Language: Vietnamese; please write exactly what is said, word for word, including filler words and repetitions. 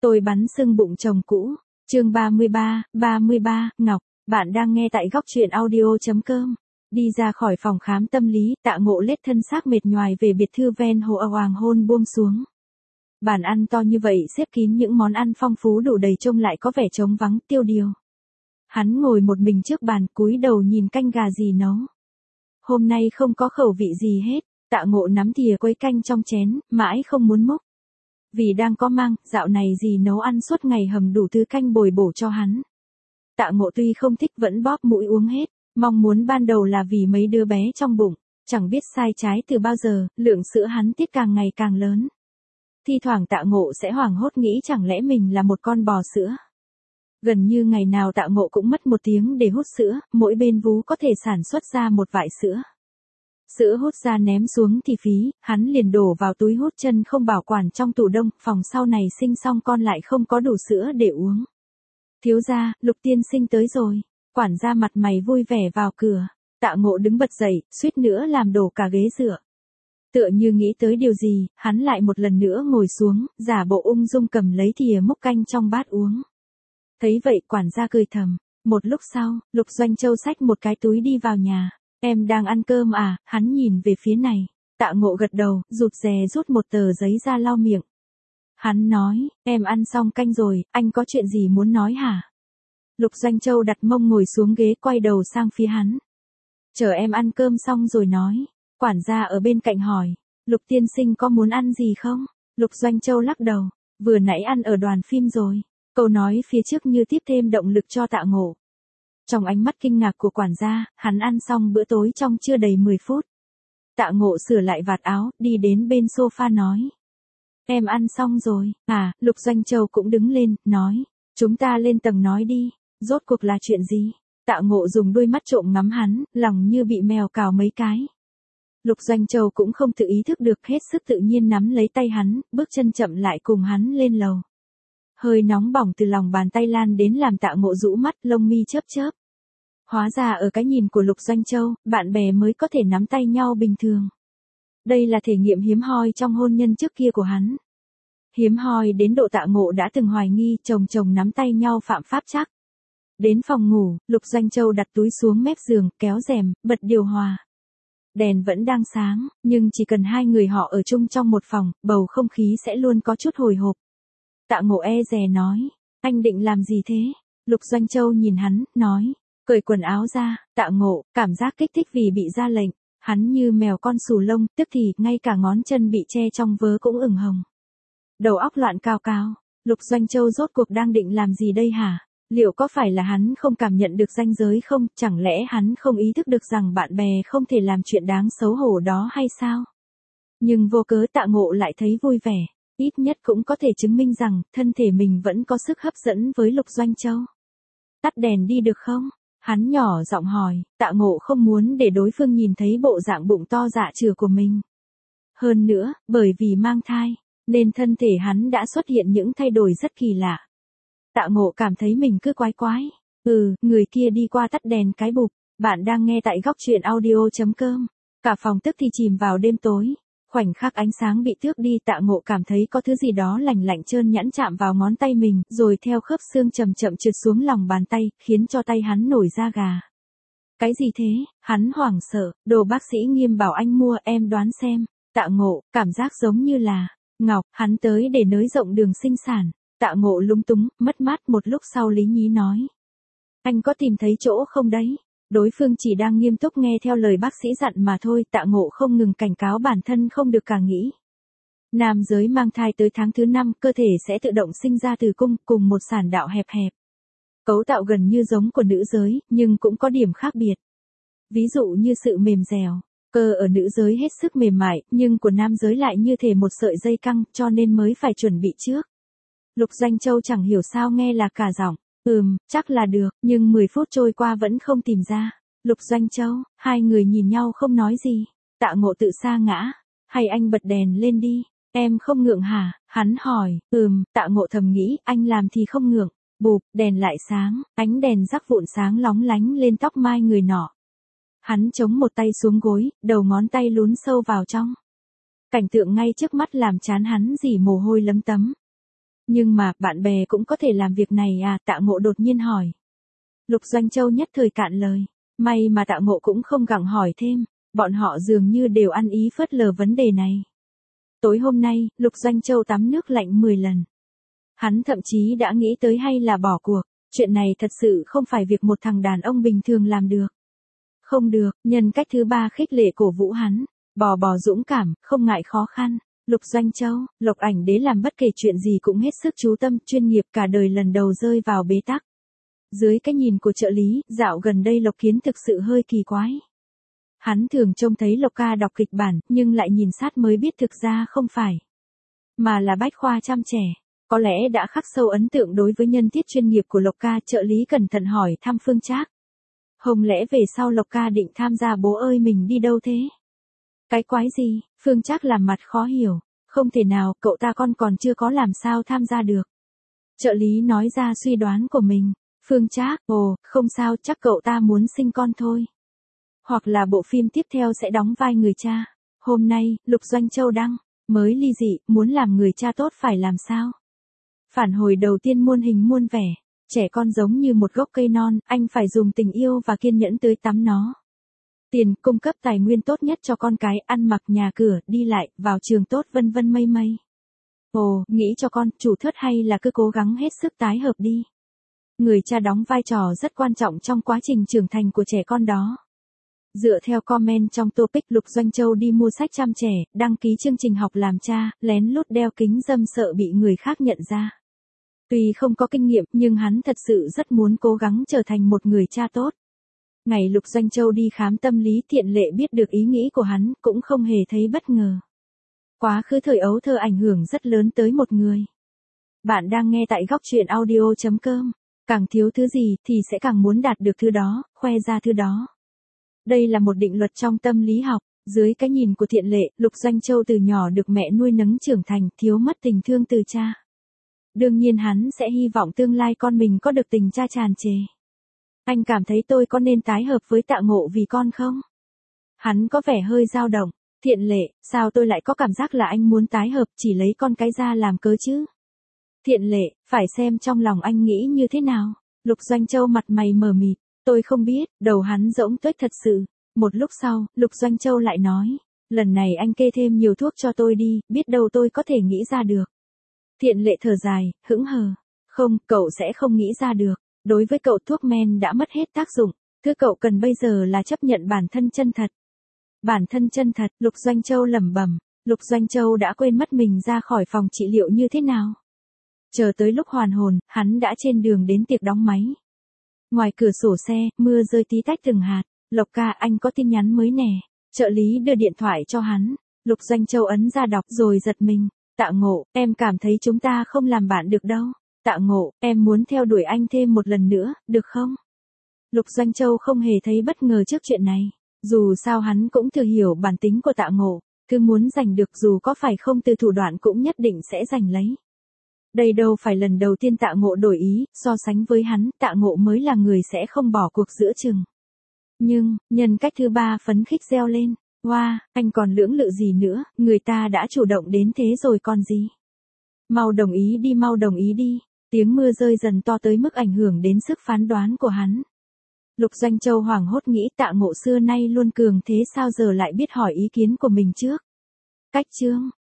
Tôi bắn sưng bụng chồng cũ. Chương ba mươi ba, ba mươi ba, Ngọc, bạn đang nghe tại góc truyện audio.com. Đi ra khỏi phòng khám tâm lý, Tạ Ngộ lết thân xác mệt nhoài về biệt thự ven hồ, hoàng hôn buông xuống. Bàn ăn to như vậy xếp kín những món ăn phong phú đủ đầy, trông lại có vẻ trống vắng tiêu điều. Hắn ngồi một mình trước bàn, cúi đầu nhìn canh gà dì nấu. Hôm nay không có khẩu vị gì hết. Tạ Ngộ nắm thìa quấy canh trong chén, mãi không muốn múc. Vì đang có mang, dạo này dì nấu ăn suốt ngày hầm đủ thứ canh bồi bổ cho hắn. Tạ Ngộ tuy không thích vẫn bóp mũi uống hết, mong muốn ban đầu là vì mấy đứa bé trong bụng, chẳng biết sai trái từ bao giờ, lượng sữa hắn tiết càng ngày càng lớn. Thi thoảng Tạ Ngộ sẽ hoảng hốt nghĩ chẳng lẽ mình là một con bò sữa. Gần như ngày nào Tạ Ngộ cũng mất một tiếng để hút sữa, mỗi bên vú có thể sản xuất ra một vại sữa. Sữa hút ra ném xuống thì phí, hắn liền đổ vào túi hút chân không bảo quản trong tủ đông, phòng sau này sinh xong con lại không có đủ sữa để uống. Thiếu gia, Lục tiên sinh tới rồi. Quản gia mặt mày vui vẻ vào cửa. Tạ Ngộ đứng bật dậy, suýt nữa làm đổ cả ghế dựa. Tựa như nghĩ tới điều gì, hắn lại một lần nữa ngồi xuống, giả bộ ung dung cầm lấy thìa múc canh trong bát uống. Thấy vậy quản gia cười thầm. Một lúc sau, Lục Doanh Châu xách một cái túi đi vào nhà. Em đang ăn cơm à? Hắn nhìn về phía này. Tạ Ngộ gật đầu, rụt rè rút một tờ giấy ra lau miệng. Hắn nói, em ăn xong canh rồi, anh có chuyện gì muốn nói hả? Lục Doanh Châu đặt mông ngồi xuống ghế, quay đầu sang phía hắn. Chờ em ăn cơm xong rồi nói. Quản gia ở bên cạnh hỏi, Lục tiên sinh có muốn ăn gì không? Lục Doanh Châu lắc đầu, vừa nãy ăn ở đoàn phim rồi. Câu nói phía trước như tiếp thêm động lực cho Tạ Ngộ. Trong ánh mắt kinh ngạc của quản gia, hắn ăn xong bữa tối trong chưa đầy mười phút. Tạ Ngộ sửa lại vạt áo, đi đến bên sofa nói. Em ăn xong rồi, à, Lục Doanh Châu cũng đứng lên, nói. Chúng ta lên tầng nói đi, rốt cuộc là chuyện gì? Tạ Ngộ dùng đôi mắt trộm ngắm hắn, lòng như bị mèo cào mấy cái. Lục Doanh Châu cũng không tự ý thức được, hết sức tự nhiên nắm lấy tay hắn, bước chân chậm lại cùng hắn lên lầu. Hơi nóng bỏng từ lòng bàn tay lan đến làm Tạ Ngộ rũ mắt, lông mi chớp chớp. Hóa ra ở cái nhìn của Lục Doanh Châu, bạn bè mới có thể nắm tay nhau bình thường. Đây là thể nghiệm hiếm hoi trong hôn nhân trước kia của hắn. Hiếm hoi đến độ Tạ Ngộ đã từng hoài nghi chồng chồng nắm tay nhau phạm pháp chắc. Đến phòng ngủ, Lục Doanh Châu đặt túi xuống mép giường, kéo rèm, bật điều hòa. Đèn vẫn đang sáng, nhưng chỉ cần hai người họ ở chung trong một phòng, bầu không khí sẽ luôn có chút hồi hộp. Tạ Ngộ e dè nói, anh định làm gì thế? Lục Doanh Châu nhìn hắn, nói, cởi quần áo ra. Tạ Ngộ, cảm giác kích thích vì bị ra lệnh. Hắn như mèo con xù lông, tức thì ngay cả ngón chân bị che trong vớ cũng ửng hồng. Đầu óc loạn cao cao. Lục Doanh Châu rốt cuộc đang định làm gì đây hả? Liệu có phải là hắn không cảm nhận được ranh giới không? Chẳng lẽ hắn không ý thức được rằng bạn bè không thể làm chuyện đáng xấu hổ đó hay sao? Nhưng vô cớ Tạ Ngộ lại thấy vui vẻ. Ít nhất cũng có thể chứng minh rằng thân thể mình vẫn có sức hấp dẫn với Lục Doanh Châu. Tắt đèn đi được không? Hắn nhỏ giọng hỏi. Tạ Ngộ không muốn để đối phương nhìn thấy bộ dạng bụng to dạ chửa của mình. Hơn nữa, bởi vì mang thai, nên thân thể hắn đã xuất hiện những thay đổi rất kỳ lạ. Tạ Ngộ cảm thấy mình cứ quái quái. Ừ, người kia đi qua tắt đèn cái bụp. Bạn đang nghe tại góc truyện audio.com. Cả phòng tức thì chìm vào đêm tối. Khoảnh khắc ánh sáng bị tước đi, Tạ Ngộ cảm thấy có thứ gì đó lành lạnh trơn nhẵn chạm vào ngón tay mình, rồi theo khớp xương chậm chậm trượt xuống lòng bàn tay, khiến cho tay hắn nổi da gà. Cái gì thế? Hắn hoảng sợ. Đồ bác sĩ Nghiêm bảo anh mua, em đoán xem. Tạ Ngộ, cảm giác giống như là Ngọc. Hắn tới để nới rộng đường sinh sản. Tạ Ngộ lúng túng, mất mát, một lúc sau lý nhí nói. Anh có tìm thấy chỗ không đấy? Đối phương chỉ đang nghiêm túc nghe theo lời bác sĩ dặn mà thôi. Tạ Ngộ không ngừng cảnh cáo bản thân không được cả nghĩ. Nam giới mang thai tới tháng thứ năm, cơ thể sẽ tự động sinh ra tử cung, cùng một sản đạo hẹp hẹp. Cấu tạo gần như giống của nữ giới, nhưng cũng có điểm khác biệt. Ví dụ như sự mềm dẻo, cơ ở nữ giới hết sức mềm mại, nhưng của nam giới lại như thể một sợi dây căng, cho nên mới phải chuẩn bị trước. Lục Doanh Châu chẳng hiểu sao nghe là cả giọng. Ừm, chắc là được, nhưng mười phút trôi qua vẫn không tìm ra. Lục Doanh Châu, hai người nhìn nhau không nói gì. Tạ Ngộ tự sa ngã. Hay anh bật đèn lên đi. Em không ngượng hả? Hắn hỏi. Ừm, Tạ Ngộ thầm nghĩ, anh làm thì không ngượng. Bụp, đèn lại sáng, ánh đèn rắc vụn sáng lóng lánh lên tóc mai người nọ. Hắn chống một tay xuống gối, đầu ngón tay lún sâu vào trong. Cảnh tượng ngay trước mắt làm chán hắn dỉ mồ hôi lấm tấm. Nhưng mà, bạn bè cũng có thể làm việc này à, Tạ Ngộ đột nhiên hỏi. Lục Doanh Châu nhất thời cạn lời. May mà Tạ Ngộ cũng không gặng hỏi thêm, bọn họ dường như đều ăn ý phớt lờ vấn đề này. Tối hôm nay, Lục Doanh Châu tắm nước lạnh mười lần. Hắn thậm chí đã nghĩ tới hay là bỏ cuộc, chuyện này thật sự không phải việc một thằng đàn ông bình thường làm được. Không được, nhân cách thứ ba khích lệ cổ vũ hắn, bò bò dũng cảm, không ngại khó khăn. Lục Doanh Châu, Lộc Ảnh Đế làm bất kể chuyện gì cũng hết sức chú tâm, chuyên nghiệp, cả đời lần đầu rơi vào bế tắc. Dưới cái nhìn của trợ lý, dạo gần đây Lộc Kiến thực sự hơi kỳ quái. Hắn thường trông thấy Lộc ca đọc kịch bản, nhưng lại nhìn sát mới biết thực ra không phải. Mà là bách khoa chăm trẻ. Có lẽ đã khắc sâu ấn tượng đối với nhân tiết chuyên nghiệp của Lộc ca, trợ lý cẩn thận hỏi thăm Phương Trác. Không lẽ về sau Lộc ca định tham gia bố ơi mình đi đâu thế? Cái quái gì? Phương Trác làm mặt khó hiểu. Không thể nào, cậu ta con còn chưa có làm sao tham gia được. Trợ lý nói ra suy đoán của mình. Phương Trác, ồ, không sao, chắc cậu ta muốn sinh con thôi. Hoặc là bộ phim tiếp theo sẽ đóng vai người cha. Hôm nay, Lục Doanh Châu đăng, mới ly dị, muốn làm người cha tốt phải làm sao? Phản hồi đầu tiên muôn hình muôn vẻ. Trẻ con giống như một gốc cây non, anh phải dùng tình yêu và kiên nhẫn tưới tắm nó. Tiền, cung cấp tài nguyên tốt nhất cho con cái, ăn mặc, nhà cửa, đi lại, vào trường tốt, vân vân mây mây. Ồ, nghĩ cho con, chủ thớt hay là cứ cố gắng hết sức tái hợp đi. Người cha đóng vai trò rất quan trọng trong quá trình trưởng thành của trẻ con đó. Dựa theo comment trong topic, Lục Doanh Châu đi mua sách chăm trẻ, đăng ký chương trình học làm cha, lén lút đeo kính râm sợ bị người khác nhận ra. Tuy không có kinh nghiệm nhưng hắn thật sự rất muốn cố gắng trở thành một người cha tốt. Ngày Lục Doanh Châu đi khám tâm lý, Thiện Lệ biết được ý nghĩ của hắn, cũng không hề thấy bất ngờ. Quá khứ thời ấu thơ ảnh hưởng rất lớn tới một người. Bạn đang nghe tại góc truyện audio chấm com. Càng thiếu thứ gì thì sẽ càng muốn đạt được thứ đó, khoe ra thứ đó. Đây là một định luật trong tâm lý học. Dưới cái nhìn của Thiện Lệ, Lục Doanh Châu từ nhỏ được mẹ nuôi nấng trưởng thành, thiếu mất tình thương từ cha. Đương nhiên hắn sẽ hy vọng tương lai con mình có được tình cha tràn trề. Anh cảm thấy tôi có nên tái hợp với Tạ Ngộ vì con không? Hắn có vẻ hơi dao động. Thiện Lệ, sao tôi lại có cảm giác là anh muốn tái hợp chỉ lấy con cái ra làm cớ chứ? Thiện Lệ, phải xem trong lòng anh nghĩ như thế nào. Lục Doanh Châu mặt mày mờ mịt. Tôi không biết, đầu hắn rỗng tuếch thật sự. Một lúc sau, Lục Doanh Châu lại nói. Lần này anh kê thêm nhiều thuốc cho tôi đi, biết đâu tôi có thể nghĩ ra được. Thiện Lệ thở dài, hững hờ. Không, cậu sẽ không nghĩ ra được. Đối với cậu thuốc men đã mất hết tác dụng. Thứ cậu cần bây giờ là chấp nhận bản thân chân thật. Bản thân chân thật, Lục Doanh Châu lẩm bẩm. Lục Doanh Châu đã quên mất mình ra khỏi phòng trị liệu như thế nào. Chờ tới lúc hoàn hồn, hắn đã trên đường đến tiệc đóng máy. Ngoài cửa sổ xe, mưa rơi tí tách từng hạt. Lộc ca, anh có tin nhắn mới nè. Trợ lý đưa điện thoại cho hắn. Lục Doanh Châu ấn ra đọc rồi giật mình. Tạ Ngộ, em cảm thấy chúng ta không làm bạn được đâu. Tạ Ngộ, em muốn theo đuổi anh thêm một lần nữa, được không? Lục Doanh Châu không hề thấy bất ngờ trước chuyện này. Dù sao hắn cũng thừa hiểu bản tính của Tạ Ngộ. Thứ muốn giành được dù có phải không từ thủ đoạn cũng nhất định sẽ giành lấy. Đây đâu phải lần đầu tiên Tạ Ngộ đổi ý, so sánh với hắn, Tạ Ngộ mới là người sẽ không bỏ cuộc giữa chừng. Nhưng, nhân cách thứ ba phấn khích reo lên. Wow, anh còn lưỡng lự gì nữa, người ta đã chủ động đến thế rồi còn gì. Mau đồng ý đi, mau đồng ý đi. Tiếng mưa rơi dần to tới mức ảnh hưởng đến sức phán đoán của hắn. Lục Doanh Châu hoảng hốt nghĩ Tạ Ngộ xưa nay luôn cường thế sao giờ lại biết hỏi ý kiến của mình trước. Cách chương.